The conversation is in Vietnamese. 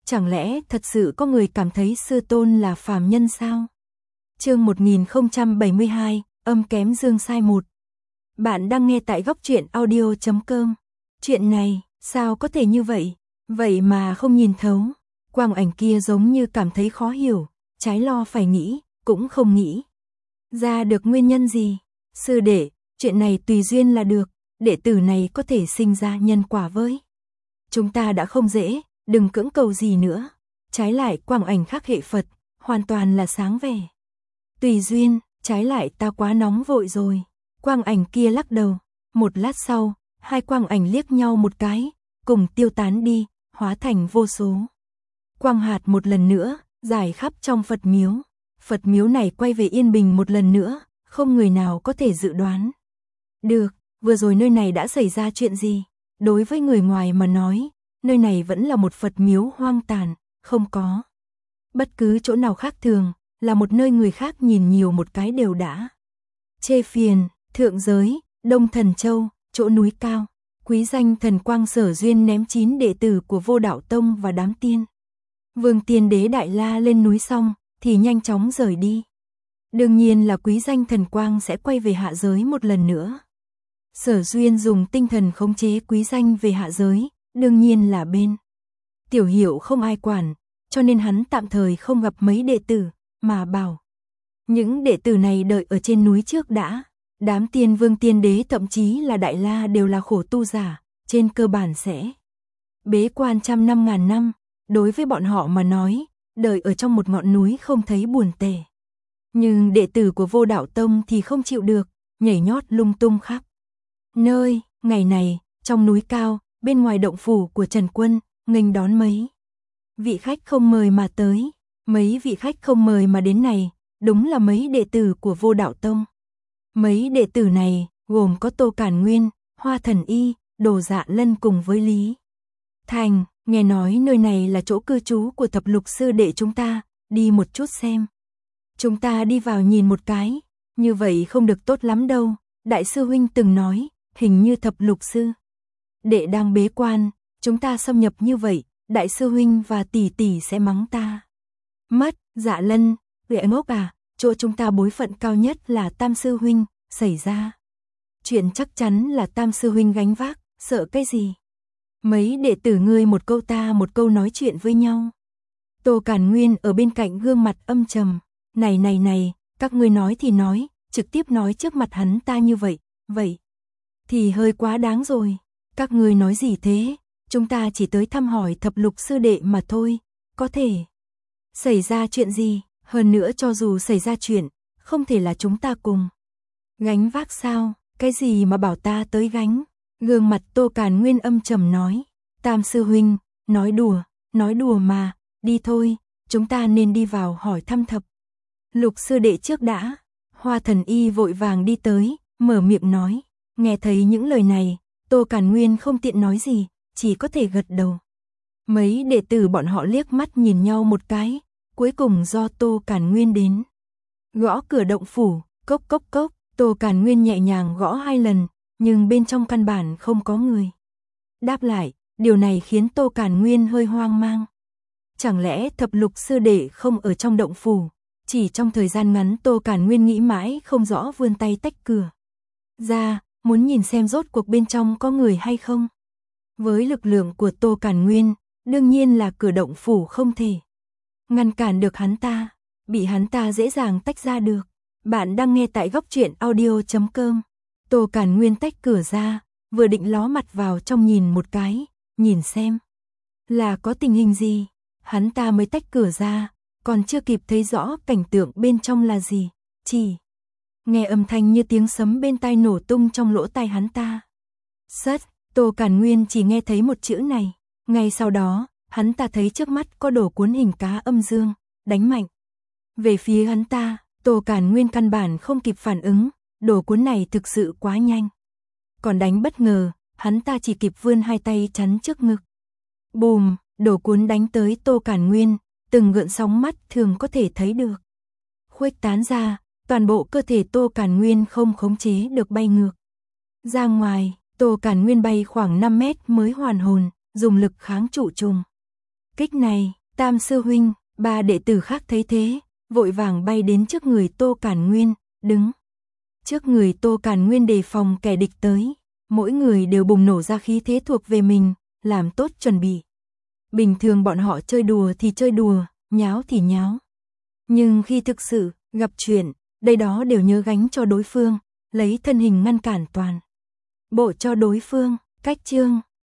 Chẳng lẽ thật sự có người cảm thấy sư tôn là phàm nhân sao? Chương 1072, âm kém dương sai 1. Bạn đang nghe tại góc truyện audio.com. Chuyện này, sao có thể như vậy? Vậy mà không nhìn thấu. Quang Ảnh kia giống như cảm thấy khó hiểu, trái lo phải nghĩ, cũng không nghĩ ra được nguyên nhân gì. Sư đệ, chuyện này tùy duyên là được, đệ tử này có thể sinh ra nhân quả với chúng ta đã không dễ, đừng cưỡng cầu gì nữa. Trái lại Quang Ảnh khác hệ Phật, hoàn toàn là sáng vẻ. Tùy duyên, trái lại ta quá nóng vội rồi. Quang Ảnh kia lắc đầu. Một lát sau, hai Quang Ảnh liếc nhau một cái, cùng tiêu tán đi, hóa thành vô số quang hạt một lần nữa, rải khắp trong Phật miếu. Phật miếu này quay về yên bình một lần nữa, không người nào có thể dự đoán được, vừa rồi nơi này đã xảy ra chuyện gì. Đối với người ngoài mà nói, nơi này vẫn là một Phật miếu hoang tàn, không có bất cứ chỗ nào khác thường, là một nơi người khác nhìn nhiều một cái đều đã chê phiền. Thượng giới, Đông Thần Châu, chỗ núi cao, quý danh thần quang Sở Duyên ném 9 đệ tử của Vô Đạo Tông và đám tiên vương tiên đế Đại La lên núi xong, thì nhanh chóng rời đi. Đương nhiên là quý danh thần quang sẽ quay về hạ giới một lần nữa. Sở Duyên dùng tinh thần khống chế quý danh về hạ giới, đương nhiên là bên Tiểu Hiểu không ai quản, cho nên hắn tạm thời không gặp mấy đệ tử, mà bảo những đệ tử này đợi ở trên núi trước đã. Đám tiên vương tiên đế thậm chí là Đại La đều là khổ tu giả, trên cơ bản sẽ bế quan trăm năm ngàn năm. Đối với bọn họ mà nói, đợi ở trong một ngọn núi không thấy buồn tẻ. Nhưng đệ tử của Vô Đạo Tông thì không chịu được, nhảy nhót lung tung khắp nơi. Ngày này, trong núi cao, bên ngoài động phủ của Trần Quân, nghênh đón mấy vị khách không mời mà tới. Mấy vị khách không mời mà đến này, đúng là mấy đệ tử của Vô Đạo Tông. Mấy đệ tử này, gồm có Tô Cản Nguyên, Hoa Thần Y, Đồ Dạ Lân cùng với Lý Thành. Nghe nói nơi này là chỗ cư trú của thập lục sư đệ chúng ta, đi một chút xem. Chúng ta đi vào nhìn một cái, như vậy không được tốt lắm đâu. Đại sư huynh từng nói, hình như thập lục sư đệ đang bế quan, chúng ta xâm nhập như vậy, đại sư huynh và tỷ tỷ sẽ mắng ta mất. Dạ Lân, vệ ngốc à, chỗ chúng ta bối phận cao nhất là Tam sư huynh, xảy ra chuyện chắc chắn là Tam sư huynh gánh vác, sợ cái gì? Mấy đệ tử ngươi một câu ta một câu nói chuyện với nhau. Tô Cản Nguyên ở bên cạnh gương mặt âm trầm. Này, các ngươi nói thì nói, trực tiếp nói trước mặt hắn ta như vậy thì hơi quá đáng rồi. Các ngươi nói gì thế? Chúng ta chỉ tới thăm hỏi thập lục sư đệ mà thôi, có thể xảy ra chuyện gì? Hơn nữa cho dù xảy ra chuyện, không thể là chúng ta cùng gánh vác sao? Cái gì mà bảo ta tới gánh? Gương mặt Tô Cản Nguyên âm trầm nói. Tam sư huynh, nói đùa mà, đi thôi, chúng ta nên đi vào hỏi thăm thập lục sư đệ trước đã. Hoa Thần Y vội vàng đi tới, mở miệng nói. Nghe thấy những lời này, Tô Cản Nguyên không tiện nói gì, chỉ có thể gật đầu. Mấy đệ tử bọn họ liếc mắt nhìn nhau một cái, cuối cùng do Tô Cản Nguyên đến gõ cửa động phủ. Cốc cốc cốc. Tô Cản Nguyên nhẹ nhàng gõ 2 lần, nhưng bên trong căn bản không có người đáp lại. Điều này khiến Tô Cản Nguyên hơi hoang mang. Chẳng lẽ thập lục sư đệ không ở trong động phủ? Chỉ trong thời gian ngắn Tô Cản Nguyên nghĩ mãi không rõ, vươn tay tách cửa ra, muốn nhìn xem rốt cuộc bên trong có người hay không. Với lực lượng của Tô Cản Nguyên, đương nhiên là cửa động phủ không thể ngăn cản được hắn ta, bị hắn ta dễ dàng tách ra được. Bạn đang nghe tại góc truyện audio.com. Tô Cản Nguyên tách cửa ra, vừa định ló mặt vào trong nhìn một cái, nhìn xem là có tình hình gì. Hắn ta mới tách cửa ra, còn chưa kịp thấy rõ cảnh tượng bên trong là gì, chỉ nghe âm thanh như tiếng sấm bên tai nổ tung trong lỗ tai hắn ta. Sất. Tô Cản Nguyên chỉ nghe thấy một chữ này. Ngay sau đó, hắn ta thấy trước mắt có đồ cuốn hình cá âm dương, đánh mạnh về phía hắn ta. Tô Cản Nguyên căn bản không kịp phản ứng, đồ cuốn này thực sự quá nhanh. Còn đánh bất ngờ, hắn ta chỉ kịp vươn 2 tay chắn trước ngực. Bùm, đồ cuốn đánh tới Tô Cản Nguyên, từng gợn sóng mắt thường có thể thấy được khuếch tán ra, toàn bộ cơ thể Tô Cản Nguyên không khống chế được bay ngược ra ngoài. Tô Cản Nguyên bay khoảng 5 mét mới hoàn hồn, dùng lực kháng trụ trùng Kích này, Tam sư huynh, ba đệ tử khác thấy thế, vội vàng bay đến trước người Tô Cản Nguyên, đứng trước người Tô Cản Nguyên đề phòng kẻ địch tới, mỗi người đều bùng nổ ra khí thế thuộc về mình, làm tốt chuẩn bị. Bình thường bọn họ chơi đùa thì chơi đùa, nháo thì nháo. Nhưng khi thực sự gặp chuyện, đây đó đều nhớ gánh cho đối phương, lấy thân hình ngăn cản toàn bộ cho đối phương. Cách chương